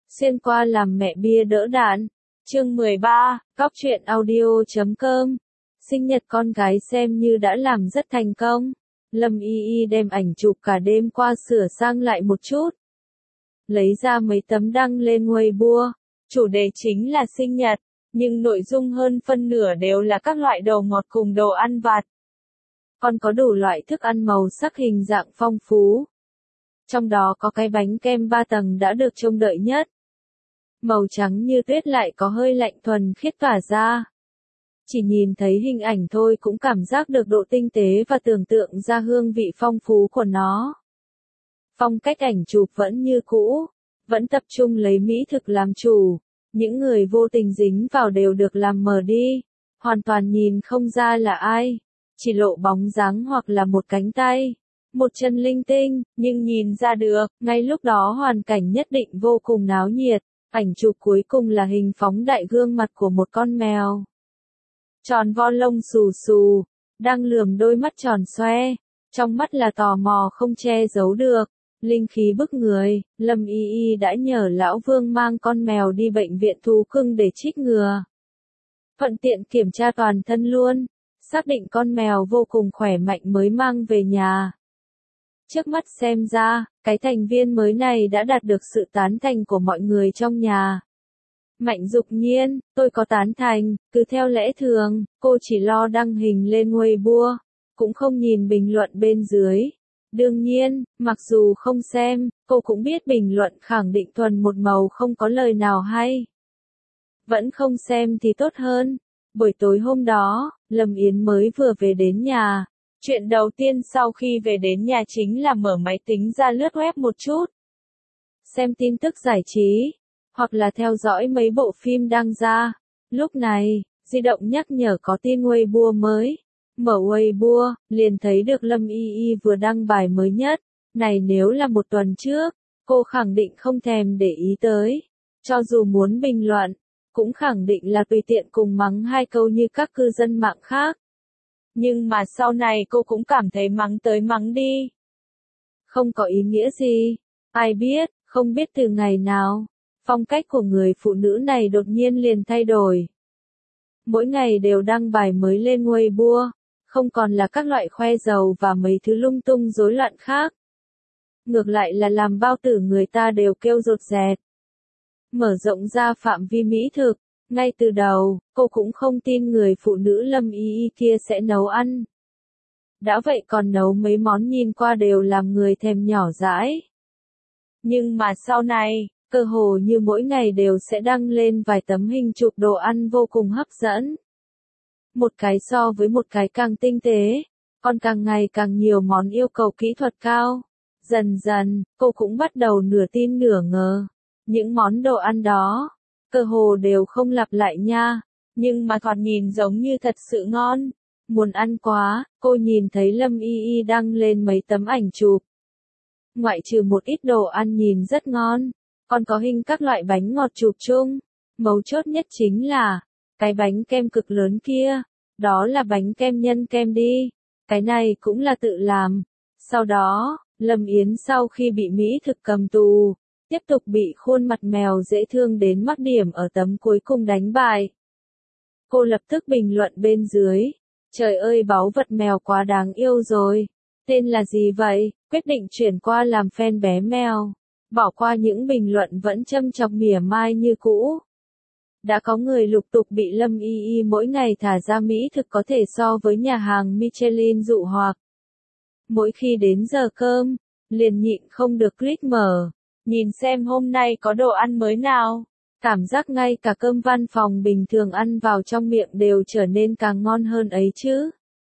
Xuyên qua làm mẹ bia đỡ đạn. Chương 13, Cóc truyện audio.com. Sinh nhật con gái xem như đã làm rất thành công. Lâm Y Y đem ảnh chụp cả đêm qua sửa sang lại một chút. Lấy ra mấy tấm đăng lên Weibo. Chủ đề chính là sinh nhật, nhưng nội dung hơn phân nửa đều là các loại đồ ngọt cùng đồ ăn vặt. Còn có đủ loại thức ăn màu sắc hình dạng phong phú. Trong đó có cái bánh kem 3 tầng đã được trông đợi nhất. Màu trắng như tuyết lại có hơi lạnh thuần khiết tỏa ra. Chỉ nhìn thấy hình ảnh thôi cũng cảm giác được độ tinh tế và tưởng tượng ra hương vị phong phú của nó. Phong cách ảnh chụp vẫn như cũ, vẫn tập trung lấy mỹ thực làm chủ. Những người vô tình dính vào đều được làm mờ đi, hoàn toàn nhìn không ra là ai, chỉ lộ bóng dáng hoặc là một cánh tay, một chân linh tinh, nhưng nhìn ra được, ngay lúc đó hoàn cảnh nhất định vô cùng náo nhiệt. Ảnh chụp cuối cùng là hình phóng đại gương mặt của một con mèo. Tròn vo lông xù xù, đang lườm đôi mắt tròn xoe, trong mắt là tò mò không che giấu được. Linh khí bức người, Lâm Y Y đã nhờ lão Vương mang con mèo đi bệnh viện thú cưng để trích ngừa. Thuận tiện kiểm tra toàn thân luôn, xác định con mèo vô cùng khỏe mạnh mới mang về nhà. Trước mắt xem ra, cái thành viên mới này đã đạt được sự tán thành của mọi người trong nhà. Mạnh Dục Nhiên, tôi có tán thành, cứ theo lẽ thường, cô chỉ lo đăng hình lên Weibo, cũng không nhìn bình luận bên dưới. Đương nhiên, mặc dù không xem, cô cũng biết bình luận khẳng định thuần một màu không có lời nào hay. Vẫn không xem thì tốt hơn. Buổi tối hôm đó, Lâm Yến mới vừa về đến nhà. Chuyện đầu tiên sau khi về đến nhà chính là mở máy tính ra lướt web một chút. Xem tin tức giải trí, hoặc là theo dõi mấy bộ phim đang ra. Lúc này, di động nhắc nhở có tin Weibo mới. Mở Weibo, liền thấy được Lâm Y Y vừa đăng bài mới nhất. Này nếu là một tuần trước, cô khẳng định không thèm để ý tới. Cho dù muốn bình luận, cũng khẳng định là tùy tiện cùng mắng 2 câu như các cư dân mạng khác. Nhưng mà sau này cô cũng cảm thấy mắng tới mắng đi. Không có ý nghĩa gì. Ai biết, không biết từ ngày nào, phong cách của người phụ nữ này đột nhiên liền thay đổi. Mỗi ngày đều đăng bài mới lên Weibo, không còn là các loại khoe giàu và mấy thứ lung tung rối loạn khác. Ngược lại là làm bao tử người ta đều kêu rột rẹt. Mở rộng ra phạm vi mỹ thực, ngay từ đầu, cô cũng không tin người phụ nữ Lâm Y Y kia sẽ nấu ăn. Đã vậy còn nấu mấy món nhìn qua đều làm người thèm nhỏ dãi. Nhưng mà sau này, cơ hồ như mỗi ngày đều sẽ đăng lên vài tấm hình chụp đồ ăn vô cùng hấp dẫn. Một cái so với một cái càng tinh tế, còn càng ngày càng nhiều món yêu cầu kỹ thuật cao. Dần dần, cô cũng bắt đầu nửa tin nửa ngờ. Những món đồ ăn đó, cơ hồ đều không lặp lại nha, nhưng mà thoạt nhìn giống như thật sự ngon. Muốn ăn quá, cô nhìn thấy Lâm Y Y đăng lên mấy tấm ảnh chụp. Ngoại trừ một ít đồ ăn nhìn rất ngon, còn có hình các loại bánh ngọt chụp chung. Mấu chốt nhất chính là, cái bánh kem cực lớn kia, đó là bánh kem nhân kem đi. Cái này cũng là tự làm. Sau đó, Lâm Yến sau khi bị mỹ thực cầm tù, tiếp tục bị khuôn mặt mèo dễ thương đến mắc điểm ở tấm cuối cùng đánh bại. Cô lập tức bình luận bên dưới. Trời ơi báu vật mèo quá đáng yêu rồi. Tên là gì vậy? Quyết định chuyển qua làm fan bé mèo. Bỏ qua những bình luận vẫn châm chọc mỉa mai như cũ. Đã có người lục tục bị Lâm Y Y mỗi ngày thả ra mỹ thực có thể so với nhà hàng Michelin dụ hoặc. Mỗi khi đến giờ cơm, liền nhịn không được click mở. Nhìn xem hôm nay có đồ ăn mới nào. Cảm giác ngay cả cơm văn phòng bình thường ăn vào trong miệng đều trở nên càng ngon hơn ấy chứ.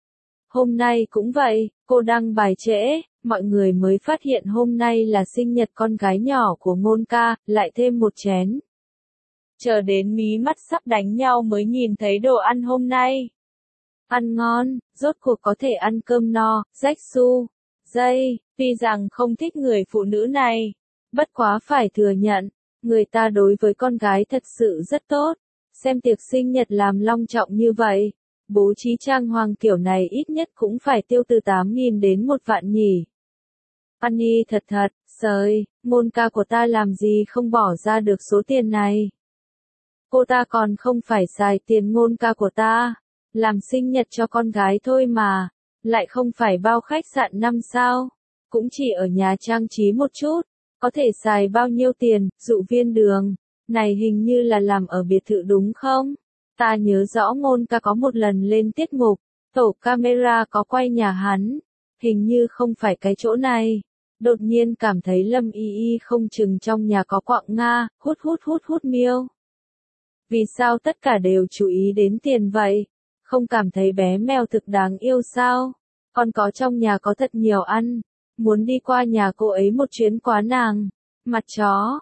Hôm nay cũng vậy, cô đăng bài trễ, mọi người mới phát hiện hôm nay là sinh nhật con gái nhỏ của Ngôn ca, lại thêm một chén. Chờ đến mí mắt sắp đánh nhau mới nhìn thấy đồ ăn hôm nay. Ăn ngon, rốt cuộc có thể ăn cơm no, rách su. Dây, tuy rằng không thích người phụ nữ này, bất quá phải thừa nhận, người ta đối với con gái thật sự rất tốt. Xem tiệc sinh nhật làm long trọng như vậy, bố trí trang hoàng kiểu này ít nhất cũng phải tiêu từ 8.000 đến 1 vạn nhỉ. Annie thật thật, sời, ngôn ca của ta làm gì không bỏ ra được số tiền này. Cô ta còn không phải xài tiền ngôn ca của ta, làm sinh nhật cho con gái thôi mà, lại không phải bao khách sạn 5 sao, cũng chỉ ở nhà trang trí một chút, có thể xài bao nhiêu tiền, dụ viên đường, này hình như là làm ở biệt thự đúng không? Ta nhớ rõ ngôn ca có một lần lên tiết mục, tổ camera có quay nhà hắn, hình như không phải cái chỗ này. Đột nhiên cảm thấy Lâm Y Y không chừng trong nhà có quặng Nga, hút miêu. Vì sao tất cả đều chú ý đến tiền vậy? Không cảm thấy bé mèo thực đáng yêu sao? Còn có trong nhà có thật nhiều ăn, muốn đi qua nhà cô ấy một chuyến quá nàng. Mặt chó,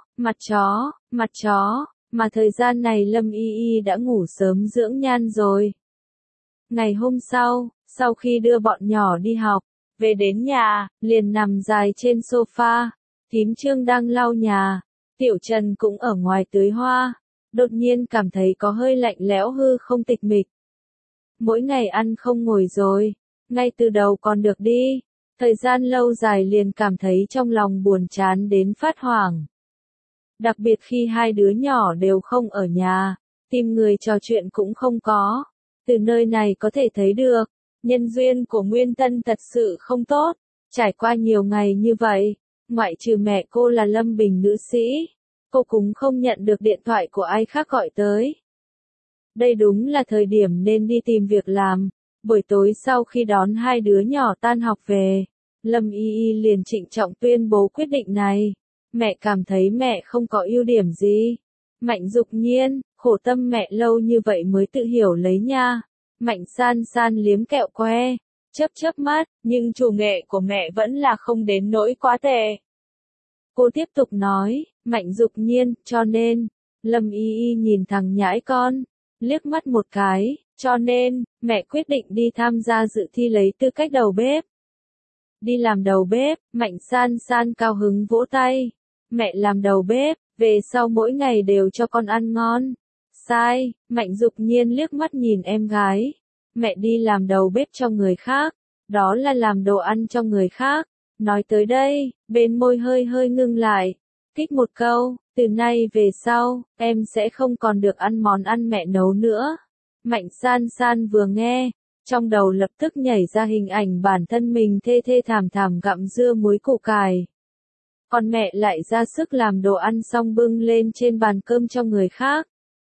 mà thời gian này Lâm Y Y đã ngủ sớm dưỡng nhan rồi. Ngày hôm sau khi đưa bọn nhỏ đi học, về đến nhà, liền nằm dài trên sofa, thím Trương đang lau nhà, Tiểu Trần cũng ở ngoài tưới hoa, đột nhiên cảm thấy có hơi lạnh lẽo hư không tịch mịch. Mỗi ngày ăn không ngồi rồi, ngay từ đầu còn được đi, thời gian lâu dài liền cảm thấy trong lòng buồn chán đến phát hoảng. Đặc biệt khi hai đứa nhỏ đều không ở nhà, tìm người trò chuyện cũng không có, từ nơi này có thể thấy được. Nhân duyên của Nguyên Tân thật sự không tốt, trải qua nhiều ngày như vậy, ngoại trừ mẹ cô là Lâm Bình nữ sĩ, cô cũng không nhận được điện thoại của ai khác gọi tới. Đây đúng là thời điểm nên đi tìm việc làm, buổi tối sau khi đón hai đứa nhỏ tan học về, Lâm Y Y liền trịnh trọng tuyên bố quyết định này, mẹ cảm thấy mẹ không có ưu điểm gì. Mạnh Dục Nhiên, khổ tâm mẹ lâu như vậy mới tự hiểu lấy nha. Mạnh San San liếm kẹo que, chớp mắt, nhưng chủ nghệ của mẹ vẫn là không đến nỗi quá tệ. Cô tiếp tục nói, Mạnh Dục Nhiên, cho nên, Lâm Y Y nhìn thằng nhãi con, liếc mắt một cái, cho nên, mẹ quyết định đi tham gia dự thi lấy tư cách đầu bếp. Đi làm đầu bếp, Mạnh San San cao hứng vỗ tay, mẹ làm đầu bếp, về sau mỗi ngày đều cho con ăn ngon. Sai, Mạnh Dục Nhiên liếc mắt nhìn em gái. Mẹ đi làm đầu bếp cho người khác, đó là làm đồ ăn cho người khác. Nói tới đây, bên môi hơi ngưng lại. Kích một câu, từ nay về sau, em sẽ không còn được ăn món ăn mẹ nấu nữa. Mạnh San San vừa nghe, trong đầu lập tức nhảy ra hình ảnh bản thân mình thê thảm gặm dưa muối củ cải. Còn mẹ lại ra sức làm đồ ăn xong bưng lên trên bàn cơm cho người khác.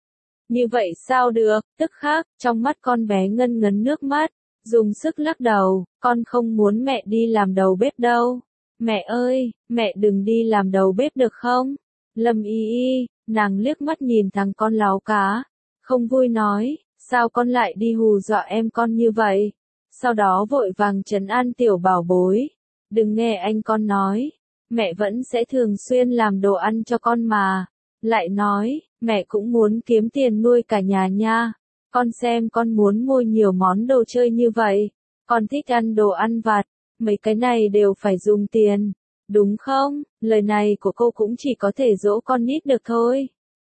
Như vậy sao được, tức khắc, trong mắt con bé ngân ngấn nước mắt, dùng sức lắc đầu, con không muốn mẹ đi làm đầu bếp đâu. Mẹ ơi, mẹ đừng đi làm đầu bếp được không? Lâm Y Y, nàng liếc mắt nhìn thằng con láo cá, không vui nói, sao con lại đi hù dọa em con như vậy? Sau đó vội vàng trấn an tiểu bảo bối, đừng nghe anh con nói, mẹ vẫn sẽ thường xuyên làm đồ ăn cho con mà. Lại nói, mẹ cũng muốn kiếm tiền nuôi cả nhà nha. Con xem con muốn mua nhiều món đồ chơi như vậy. Con thích ăn đồ ăn vặt. Mấy cái này đều phải dùng tiền. Đúng không? Lời này của cô cũng chỉ có thể dỗ con nít được thôi.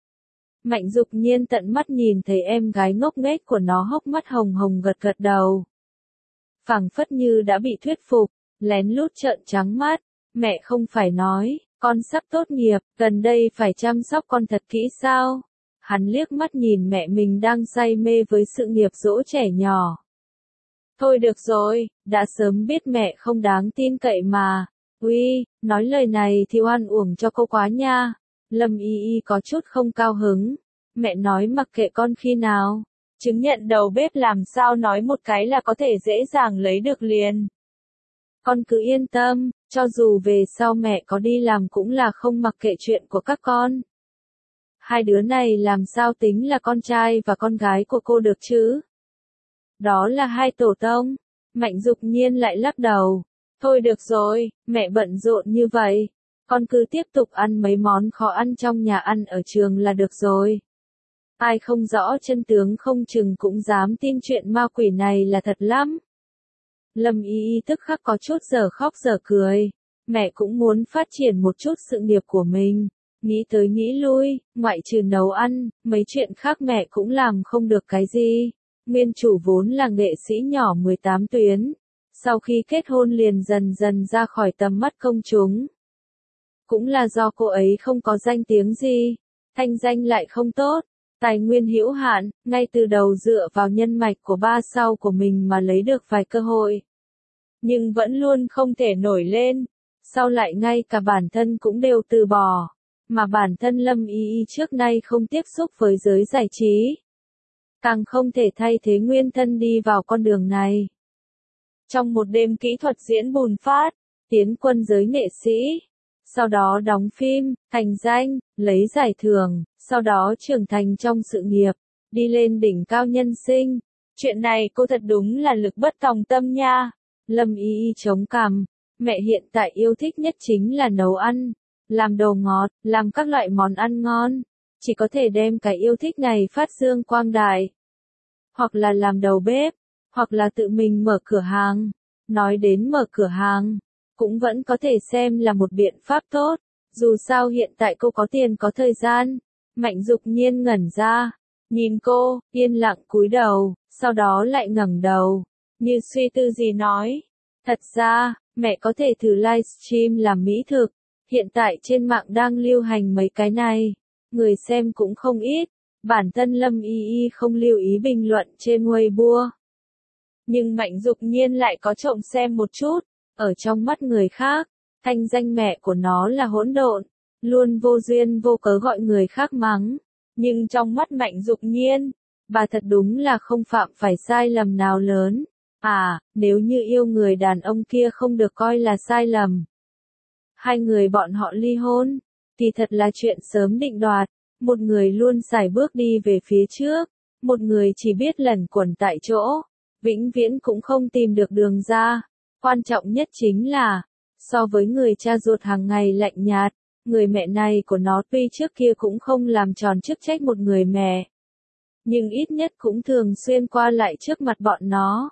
Mạnh Dục Nhiên tận mắt nhìn thấy em gái ngốc nghếch của nó hốc mắt hồng hồng gật đầu. Phảng phất như đã bị thuyết phục, lén lút trợn trắng mắt. Mẹ không phải nói, con sắp tốt nghiệp, gần đây phải chăm sóc con thật kỹ sao? Hắn liếc mắt nhìn mẹ mình đang say mê với sự nghiệp dỗ trẻ nhỏ. Thôi được rồi, đã sớm biết mẹ không đáng tin cậy mà. Uy, nói lời này thì oan uổng cho cô quá nha. Lâm Y Y có chút không cao hứng. Mẹ nói mặc kệ con khi nào. Chứng nhận đầu bếp làm sao nói một cái là có thể dễ dàng lấy được liền. Con cứ yên tâm, cho dù về sau mẹ có đi làm cũng là không mặc kệ chuyện của các con. Hai đứa này làm sao tính là con trai và con gái của cô được chứ? Đó là hai tổ tông. Mạnh Dục Nhiên lại lắc đầu. Thôi được rồi, mẹ bận rộn như vậy. Con cứ tiếp tục ăn mấy món khó ăn trong nhà ăn ở trường là được rồi. Ai không rõ chân tướng không chừng cũng dám tin chuyện ma quỷ này là thật lắm. Lâm Y Y tức khắc có chút giờ khóc giờ cười. Mẹ cũng muốn phát triển một chút sự nghiệp của mình. Nghĩ tới nghĩ lui, ngoại trừ nấu ăn, mấy chuyện khác mẹ cũng làm không được cái gì. Nguyên chủ vốn là nghệ sĩ nhỏ 18 tuyến. Sau khi kết hôn liền dần dần ra khỏi tầm mắt công chúng. Cũng là do cô ấy không có danh tiếng gì, thanh danh lại không tốt, tài nguyên hữu hạn, ngay từ đầu dựa vào nhân mạch của ba sau của mình mà lấy được vài cơ hội. Nhưng vẫn luôn không thể nổi lên, sau lại ngay cả bản thân cũng đều từ bỏ, mà bản thân Lâm Y Y trước nay không tiếp xúc với giới giải trí. Càng không thể thay thế nguyên thân đi vào con đường này. Trong một đêm kỹ thuật diễn bùng phát, tiến quân giới nghệ sĩ, sau đó đóng phim, thành danh, lấy giải thưởng, sau đó trưởng thành trong sự nghiệp, đi lên đỉnh cao nhân sinh. Chuyện này cô thật đúng là lực bất tòng tâm nha. Lâm Y Y chống cằm, mẹ hiện tại yêu thích nhất chính là nấu ăn, làm đồ ngọt, làm các loại món ăn ngon, chỉ có thể đem cái yêu thích này phát dương quang đại. Hoặc là làm đầu bếp, hoặc là tự mình mở cửa hàng. Nói đến mở cửa hàng, cũng vẫn có thể xem là một biện pháp tốt, dù sao hiện tại cô có tiền có thời gian. Mạnh Dục Nhiên ngẩn ra, nhìn cô, yên lặng cúi đầu, sau đó lại ngẩng đầu, như suy tư gì nói. Thật ra, mẹ có thể thử livestream làm mỹ thực, hiện tại trên mạng đang lưu hành mấy cái này, người xem cũng không ít. Bản thân Lâm Y Y không lưu ý bình luận trên Weibo. Nhưng Mạnh Dục Nhiên lại có trộm xem một chút, ở trong mắt người khác, thanh danh mẹ của nó là hỗn độn, luôn vô duyên vô cớ gọi người khác mắng. Nhưng trong mắt Mạnh Dục Nhiên, bà thật đúng là không phạm phải sai lầm nào lớn. À, nếu như yêu người đàn ông kia không được coi là sai lầm. Hai người bọn họ ly hôn, thì thật là chuyện sớm định đoạt. Một người luôn sải bước đi về phía trước, một người chỉ biết lẩn quẩn tại chỗ, vĩnh viễn cũng không tìm được đường ra. Quan trọng nhất chính là, so với người cha ruột hàng ngày lạnh nhạt, người mẹ này của nó tuy trước kia cũng không làm tròn chức trách một người mẹ, nhưng ít nhất cũng thường xuyên qua lại trước mặt bọn nó,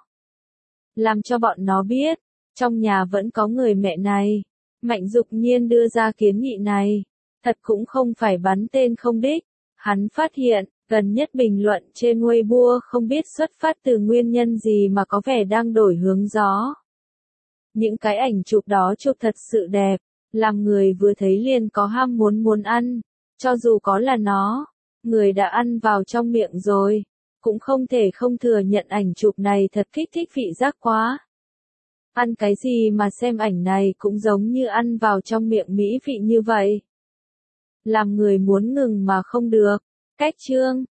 làm cho bọn nó biết, trong nhà vẫn có người mẹ này. Mạnh Dục Nhiên đưa ra kiến nghị này, thật cũng không phải bắn tên không đích. Hắn phát hiện, gần nhất bình luận trên Weibo không biết xuất phát từ nguyên nhân gì mà có vẻ đang đổi hướng gió. Những cái ảnh chụp đó chụp thật sự đẹp, làm người vừa thấy liền có ham muốn ăn, cho dù có là nó, người đã ăn vào trong miệng rồi, cũng không thể không thừa nhận ảnh chụp này thật kích thích vị giác quá. Ăn cái gì mà xem ảnh này cũng giống như ăn vào trong miệng mỹ vị như vậy. Làm người muốn ngừng mà không được. Cách chương